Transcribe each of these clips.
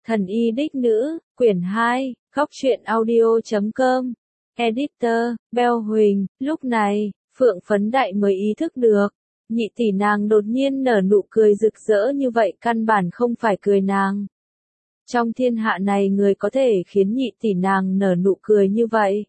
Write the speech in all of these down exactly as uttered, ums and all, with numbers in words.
Thần y đích nữ, quyển hai, góc truyện audio chấm com. Editor, Bell Huỳnh. Lúc này, Phượng Phấn Đại mới ý thức được. Nhị tỷ nàng đột nhiên nở nụ cười rực rỡ như vậy căn bản không phải cười nàng. Trong thiên hạ này người có thể khiến nhị tỷ nàng nở nụ cười như vậy.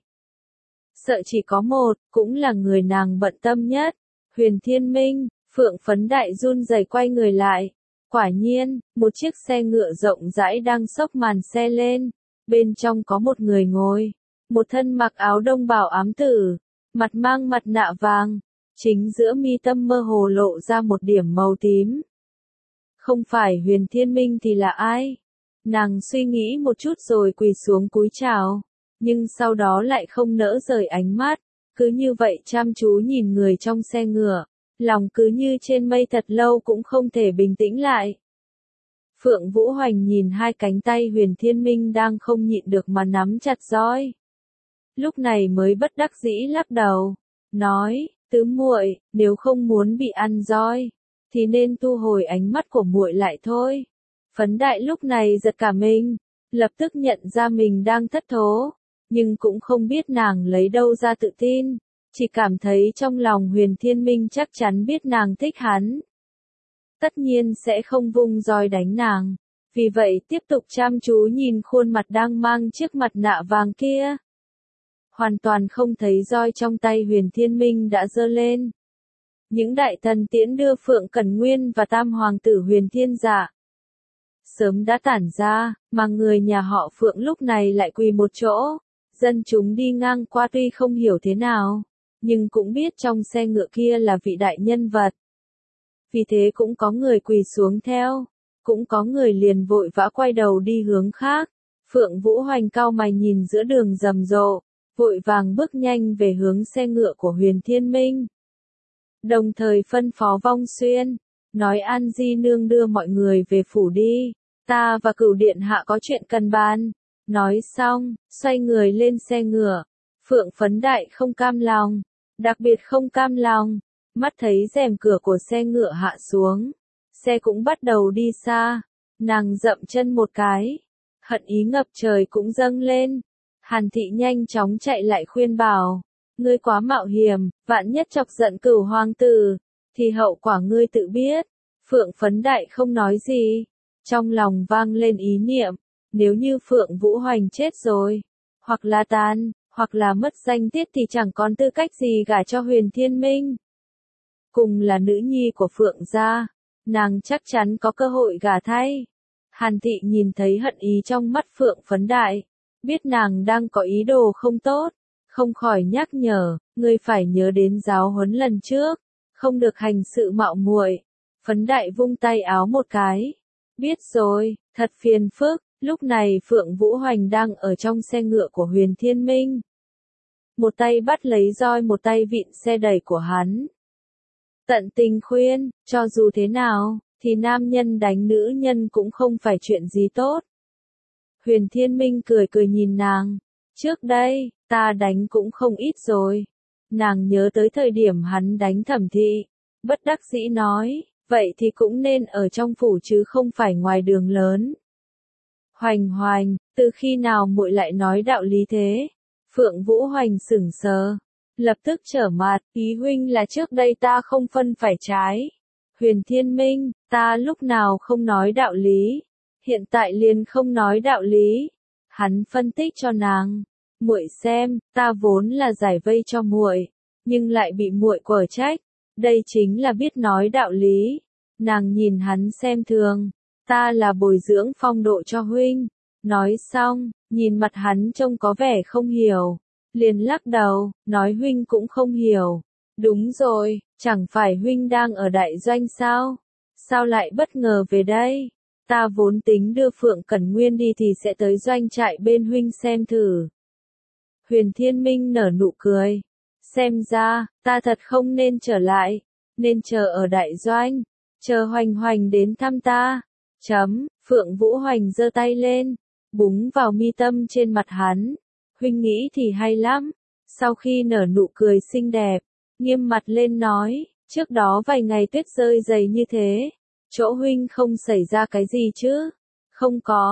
Sợ chỉ có một, cũng là người nàng bận tâm nhất. Huyền Thiên Minh. Phượng Phấn Đại run rẩy quay người lại. Quả nhiên, một chiếc xe ngựa rộng rãi đang xốc màn xe lên. Bên trong có một người ngồi. Một thân mặc áo đông bào ám tử. Mặt mang mặt nạ vàng. Chính giữa mi tâm mơ hồ lộ ra một điểm màu tím. Không phải Huyền Thiên Minh thì là ai? Nàng suy nghĩ một chút rồi quỳ xuống cúi chào. Nhưng sau đó lại không nỡ rời ánh mắt. Cứ như vậy chăm chú nhìn người trong xe ngựa. Lòng cứ như trên mây thật lâu cũng không thể bình tĩnh lại. Phượng Vũ Hoành nhìn hai cánh tay Huyền Thiên Minh đang không nhịn được mà nắm chặt roi. Lúc này mới bất đắc dĩ lắc đầu, nói, tứ muội, nếu không muốn bị ăn roi, thì nên thu hồi ánh mắt của muội lại thôi. Phấn Đại lúc này giật cả mình, lập tức nhận ra mình đang thất thố, nhưng cũng không biết nàng lấy đâu ra tự tin. Chỉ cảm thấy trong lòng Huyền Thiên Minh chắc chắn biết nàng thích hắn. Tất nhiên sẽ không vung roi đánh nàng. Vì vậy tiếp tục chăm chú nhìn khuôn mặt đang mang chiếc mặt nạ vàng kia. Hoàn toàn không thấy roi trong tay Huyền Thiên Minh đã giơ lên. Những đại thần tiễn đưa Phượng Cẩn Nguyên và tam hoàng tử Huyền Thiên Dạ sớm đã tản ra, mà người nhà họ Phượng lúc này lại quỳ một chỗ. Dân chúng đi ngang qua tuy không hiểu thế nào, nhưng cũng biết trong xe ngựa kia là vị đại nhân vật. Vì thế cũng có người quỳ xuống theo, cũng có người liền vội vã quay đầu đi hướng khác. Phượng Vũ Hoành cau mày nhìn giữa đường rầm rộ, vội vàng bước nhanh về hướng xe ngựa của Huyền Thiên Minh. Đồng thời phân phó Vong Xuyên, nói An Di Nương đưa mọi người về phủ đi, ta và Cửu Điện Hạ có chuyện cần bàn. Nói xong, xoay người lên xe ngựa. Phượng Phấn Đại không cam lòng, đặc biệt không cam lòng, mắt thấy rèm cửa của xe ngựa hạ xuống, xe cũng bắt đầu đi xa, nàng dậm chân một cái, hận ý ngập trời cũng dâng lên. Hàn Thị nhanh chóng chạy lại khuyên bảo, ngươi quá mạo hiểm, vạn nhất chọc giận Cửu hoàng tử, thì hậu quả ngươi tự biết. Phượng Phấn Đại không nói gì, trong lòng vang lên ý niệm, nếu như Phượng Vũ Hoành chết rồi, hoặc là tan, hoặc là mất danh tiết thì chẳng còn tư cách gì gả cho Huyền Thiên Minh. Cùng là nữ nhi của Phượng gia, nàng chắc chắn có cơ hội gả thay. Hàn Thị nhìn thấy hận ý trong mắt Phượng Phấn Đại, biết nàng đang có ý đồ không tốt, không khỏi nhắc nhở, ngươi phải nhớ đến giáo huấn lần trước, không được hành sự mạo muội. Phấn Đại vung tay áo một cái, biết rồi, thật phiền phức. Lúc này Phượng Vũ Hoành đang ở trong xe ngựa của Huyền Thiên Minh. Một tay bắt lấy roi, một tay vịn xe đẩy của hắn. Tận tình khuyên, cho dù thế nào, thì nam nhân đánh nữ nhân cũng không phải chuyện gì tốt. Huyền Thiên Minh cười cười nhìn nàng. Trước đây, ta đánh cũng không ít rồi. Nàng nhớ tới thời điểm hắn đánh Thẩm Thị. Bất đắc dĩ nói, vậy thì cũng nên ở trong phủ chứ không phải ngoài đường lớn. Hoành Hoành, từ khi nào muội lại nói đạo lý thế? Phượng Vũ Hoành sững sờ, lập tức trở mặt, ý huynh là trước đây ta không phân phải trái. Huyền Thiên Minh, ta lúc nào không nói đạo lý, hiện tại liền không nói đạo lý. Hắn phân tích cho nàng, muội xem, ta vốn là giải vây cho muội, nhưng lại bị muội quở trách, đây chính là biết nói đạo lý. Nàng nhìn hắn xem thường. Ta là bồi dưỡng phong độ cho huynh. Nói xong, nhìn mặt hắn trông có vẻ không hiểu. Liền lắc đầu, nói huynh cũng không hiểu. Đúng rồi, chẳng phải huynh đang ở đại doanh sao? Sao lại bất ngờ về đây? Ta vốn tính đưa Phượng Cẩn Nguyên đi thì sẽ tới doanh trại bên huynh xem thử. Huyền Thiên Minh nở nụ cười. Xem ra, ta thật không nên trở lại. Nên chờ ở đại doanh. Chờ Hoành Hoành đến thăm ta. Chấm, Phượng Vũ Hoành giơ tay lên, búng vào mi tâm trên mặt hắn. Huynh nghĩ thì hay lắm. Sau khi nở nụ cười xinh đẹp, nghiêm mặt lên nói, trước đó vài ngày tuyết rơi dày như thế, chỗ huynh không xảy ra cái gì chứ? Không có,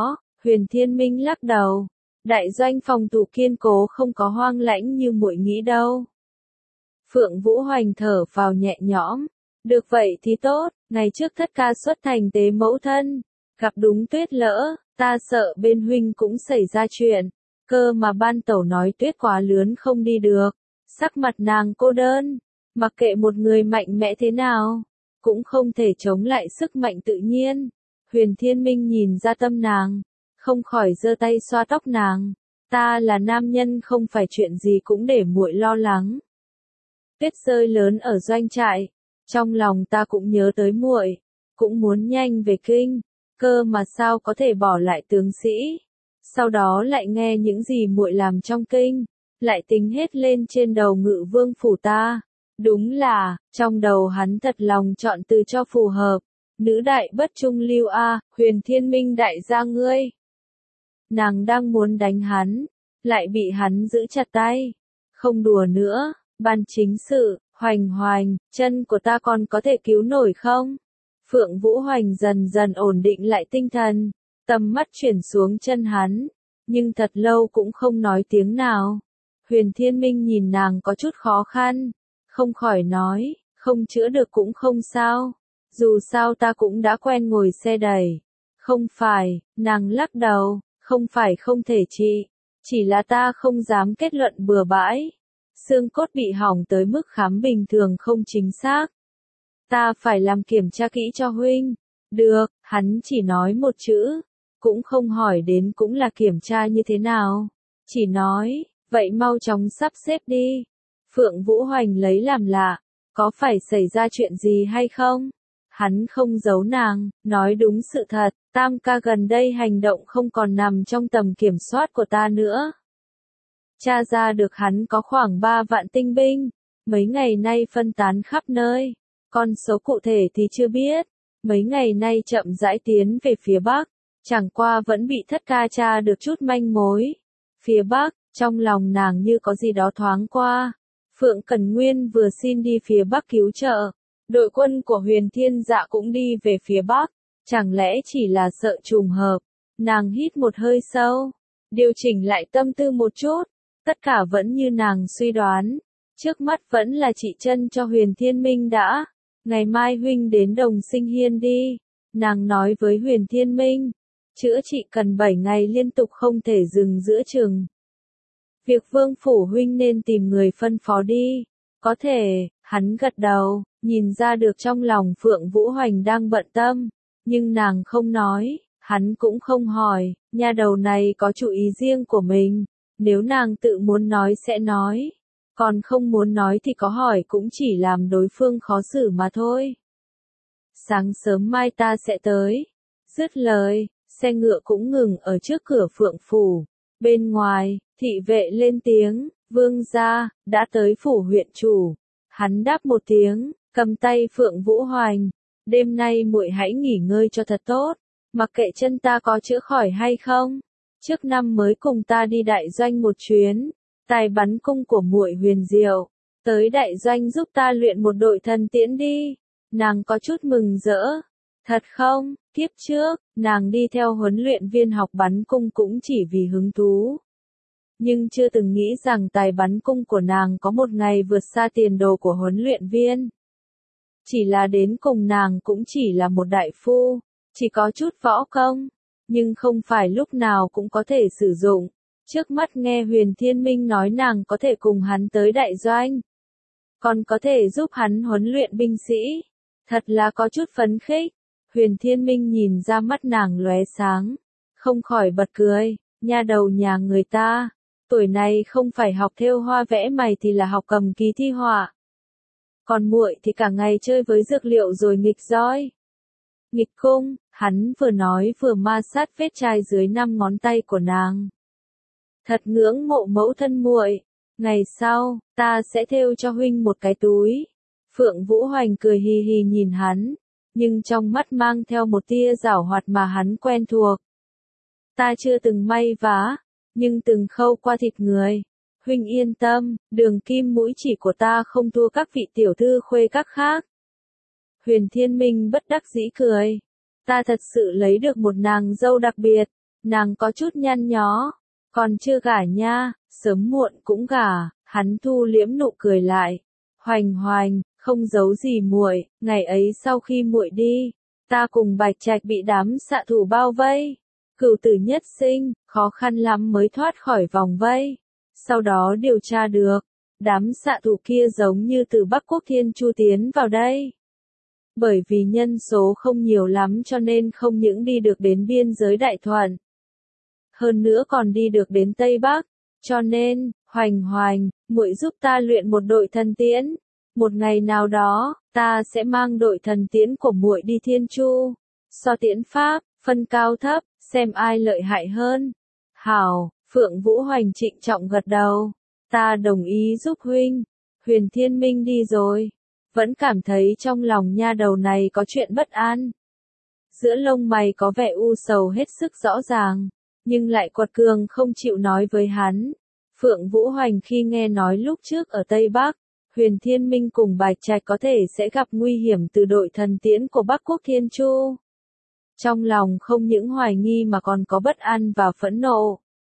Huyền Thiên Minh lắc đầu. Đại doanh phòng thủ kiên cố không có hoang lãnh như muội nghĩ đâu. Phượng Vũ Hoành thở vào nhẹ nhõm. Được vậy thì tốt, ngày trước thất ca xuất thành tế mẫu thân. Gặp đúng tuyết lỡ, ta sợ bên huynh cũng xảy ra chuyện. Cơ mà ban tẩu nói tuyết quá lớn không đi được. Sắc mặt nàng cô đơn. Mặc kệ một người mạnh mẽ thế nào, cũng không thể chống lại sức mạnh tự nhiên. Huyền Thiên Minh nhìn ra tâm nàng, không khỏi giơ tay xoa tóc nàng. Ta là nam nhân không phải chuyện gì cũng để muội lo lắng. Tuyết rơi lớn ở doanh trại, trong lòng ta cũng nhớ tới muội, cũng muốn nhanh về kinh, cơ mà sao có thể bỏ lại tướng sĩ. Sau đó lại nghe những gì muội làm trong kinh, lại tính hết lên trên đầu Ngự Vương phủ ta. Đúng là, trong đầu hắn thật lòng chọn từ cho phù hợp. Nữ đại bất trung lưu a, Huyền Thiên Minh đại gia ngươi. Nàng đang muốn đánh hắn, lại bị hắn giữ chặt tay. Không đùa nữa, ban chính sự, Hoành Hoành, chân của ta còn có thể cứu nổi không? Phượng Vũ Hoành dần dần ổn định lại tinh thần, tầm mắt chuyển xuống chân hắn, nhưng thật lâu cũng không nói tiếng nào. Huyền Thiên Minh nhìn nàng có chút khó khăn, không khỏi nói, không chữa được cũng không sao, dù sao ta cũng đã quen ngồi xe đẩy. Không phải, nàng lắc đầu, không phải không thể trị, chỉ là ta không dám kết luận bừa bãi. Xương cốt bị hỏng tới mức khám bình thường không chính xác. Ta phải làm kiểm tra kỹ cho huynh. Được, hắn chỉ nói một chữ, cũng không hỏi đến cũng là kiểm tra như thế nào. Chỉ nói, vậy mau chóng sắp xếp đi. Phượng Vũ Hoành lấy làm lạ, có phải xảy ra chuyện gì hay không? Hắn không giấu nàng, nói đúng sự thật, tam ca gần đây hành động không còn nằm trong tầm kiểm soát của ta nữa. Tra ra được hắn có khoảng ba vạn tinh binh, mấy ngày nay phân tán khắp nơi, con số cụ thể thì chưa biết, mấy ngày nay chậm rãi tiến về phía Bắc, chẳng qua vẫn bị thất ca tra được chút manh mối. Phía Bắc, trong lòng nàng như có gì đó thoáng qua. Phượng Cẩn Nguyên vừa xin đi phía Bắc cứu trợ, đội quân của Huyền Thiên Dạ cũng đi về phía Bắc, chẳng lẽ chỉ là sợ trùng hợp. Nàng hít một hơi sâu, điều chỉnh lại tâm tư một chút, tất cả vẫn như nàng suy đoán, trước mắt vẫn là chị chân cho Huyền Thiên Minh đã, ngày mai huynh đến Đồng Sinh Hiên đi. Nàng nói với Huyền Thiên Minh, chữa trị cần bảy ngày liên tục không thể dừng giữa chừng. Việc Vương phủ huynh nên tìm người phân phó đi. Có thể, hắn gật đầu, nhìn ra được trong lòng Phượng Vũ Hoành đang bận tâm, nhưng nàng không nói, hắn cũng không hỏi, nha đầu này có chủ ý riêng của mình, nếu nàng tự muốn nói sẽ nói, còn không muốn nói thì có hỏi cũng chỉ làm đối phương khó xử mà thôi. Sáng sớm mai ta sẽ tới. Dứt lời, xe ngựa cũng ngừng ở trước cửa Phượng phủ. Bên ngoài, thị vệ lên tiếng, vương gia, đã tới phủ huyện chủ. Hắn đáp một tiếng, cầm tay Phượng Vũ Hoành. Đêm nay muội hãy nghỉ ngơi cho thật tốt, mặc kệ chân ta có chữa khỏi hay không. Trước năm mới cùng ta đi đại doanh một chuyến, tài bắn cung của muội huyền diệu, tới đại doanh giúp ta luyện một đội thần tiễn đi. Nàng có chút mừng rỡ. Thật không, kiếp trước, nàng đi theo huấn luyện viên học bắn cung cũng chỉ vì hứng thú. Nhưng chưa từng nghĩ rằng tài bắn cung của nàng có một ngày vượt xa tiền đồ của huấn luyện viên. Chỉ là đến cùng nàng cũng chỉ là một đại phu, chỉ có chút võ công, nhưng không phải lúc nào cũng có thể sử dụng. Trước mắt nghe Huyền Thiên Minh nói nàng có thể cùng hắn tới đại doanh, còn có thể giúp hắn huấn luyện binh sĩ, thật là có chút phấn khích. Huyền Thiên Minh nhìn ra mắt nàng lóe sáng, không khỏi bật cười, nha đầu nhà người ta, tuổi này không phải học thêu hoa vẽ mày thì là học cầm ký thi họa. Còn muội thì cả ngày chơi với dược liệu rồi nghịch roi. Nghịch cung, hắn vừa nói vừa ma sát vết chai dưới năm ngón tay của nàng. Thật ngưỡng mộ mẫu thân muội, ngày sau, ta sẽ thêu cho huynh một cái túi. Phượng Vũ Hoành cười hì hì nhìn hắn, nhưng trong mắt mang theo một tia giảo hoạt mà hắn quen thuộc. Ta chưa từng may vá, nhưng từng khâu qua thịt người. Huynh yên tâm, đường kim mũi chỉ của ta không thua các vị tiểu thư khuê các khác. Huyền Thiên Minh bất đắc dĩ cười. Ta thật sự lấy được một nàng dâu đặc biệt, Nàng có chút nhăn nhó, còn chưa gả nha, sớm muộn cũng gả, hắn thu liễm nụ cười lại. Hoành Hoành, không giấu gì muội, ngày ấy sau khi muội đi, ta cùng Bạch Trạch bị đám xạ thủ bao vây. Cửu tử nhất sinh, khó khăn lắm mới thoát khỏi vòng vây. Sau đó điều tra được, đám xạ thủ kia giống như từ Bắc Quốc Thiên Chu tiến vào đây. Bởi vì nhân số không nhiều lắm cho nên không những đi được đến biên giới Đại Thuận, hơn nữa còn đi được đến Tây Bắc, cho nên, Hoành Hoành, muội giúp ta luyện một đội thần tiễn. Một ngày nào đó, ta sẽ mang đội thần tiễn của muội đi Thiên Chu, so tiễn pháp, phân cao thấp, xem ai lợi hại hơn. Hảo, Phượng Vũ Hoành trịnh trọng gật đầu, ta đồng ý giúp huynh. Huyền Thiên Minh đi rồi, vẫn cảm thấy trong lòng nha đầu này có chuyện bất an. Giữa lông mày có vẻ u sầu hết sức rõ ràng, nhưng lại quật cường không chịu nói với hắn. Phượng Vũ Hoành khi nghe nói lúc trước ở Tây Bắc, Huyền Thiên Minh cùng Bạch Trạch có thể sẽ gặp nguy hiểm từ đội thần tiễn của Bắc Quốc Thiên Chu. Trong lòng không những hoài nghi mà còn có bất an và phẫn nộ.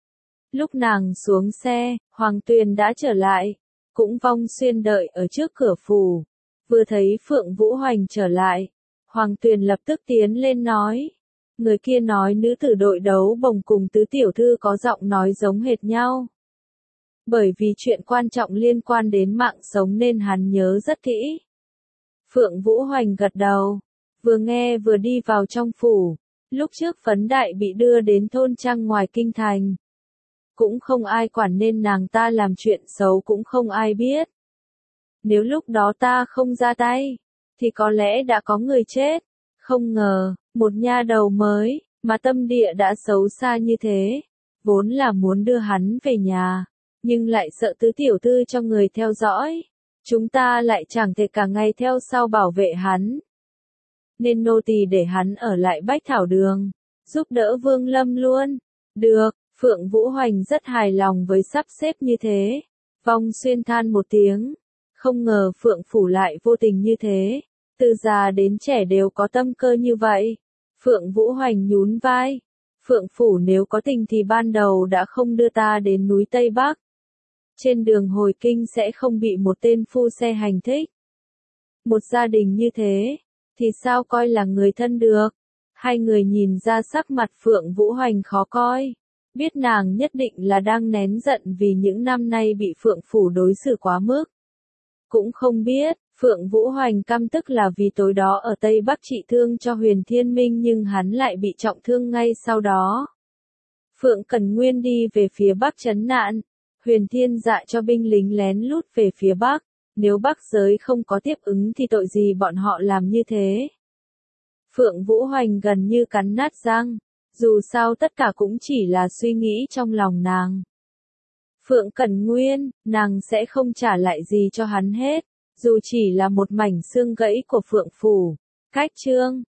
Lúc nàng xuống xe, Hoàng Tuyền đã trở lại, cũng Vong Xuyên đợi ở trước cửa phủ. Vừa thấy Phượng Vũ Hoành trở lại, Hoàng Tuyền lập tức tiến lên nói. Người kia nói nữ tử đội đấu bồng cùng tứ tiểu thư có giọng nói giống hệt nhau. Bởi vì chuyện quan trọng liên quan đến mạng sống nên hắn nhớ rất kỹ. Phượng Vũ Hoành gật đầu, vừa nghe vừa đi vào trong phủ. Lúc trước Phấn Đại bị đưa đến thôn trang ngoài kinh thành, cũng không ai quản nên nàng ta làm chuyện xấu cũng không ai biết. Nếu lúc đó ta không ra tay, thì có lẽ đã có người chết. Không ngờ, một nha đầu mới, mà tâm địa đã xấu xa như thế, vốn là muốn đưa hắn về nhà, nhưng lại sợ tứ tiểu thư cho người theo dõi. Chúng ta lại chẳng thể cả ngày theo sau bảo vệ hắn. Nên nô tỳ để hắn ở lại Bách Thảo Đường, giúp đỡ Vương Lâm luôn. Được, Phượng Vũ Hoành rất hài lòng với sắp xếp như thế. Vong Xuyên than một tiếng, không ngờ Phượng Phủ lại vô tình như thế. Từ già đến trẻ đều có tâm cơ như vậy. Phượng Vũ Hoành nhún vai. Phượng Phủ nếu có tình thì ban đầu đã không đưa ta đến núi Tây Bắc. Trên đường hồi kinh sẽ không bị một tên phu xe hành thích. Một gia đình như thế, thì sao coi là người thân được. Hai người nhìn ra sắc mặt Phượng Vũ Hoành khó coi. Biết nàng nhất định là đang nén giận vì những năm nay bị Phượng Phủ đối xử quá mức. Cũng không biết, Phượng Vũ Hoành căm tức là vì tối đó ở Tây Bắc trị thương cho Huyền Thiên Minh nhưng hắn lại bị trọng thương ngay sau đó. Phượng Cẩn Nguyên đi về phía Bắc trấn nạn. Huyền Thiên dạ cho binh lính lén lút về phía Bắc. Nếu Bắc giới không có tiếp ứng thì tội gì bọn họ làm như thế. Phượng Vũ Hoành gần như cắn nát răng. Dù sao tất cả cũng chỉ là suy nghĩ trong lòng nàng. Phượng Cẩn Nguyên, nàng sẽ không trả lại gì cho hắn hết. Dù chỉ là một mảnh xương gãy của Phượng Phủ. Cách chương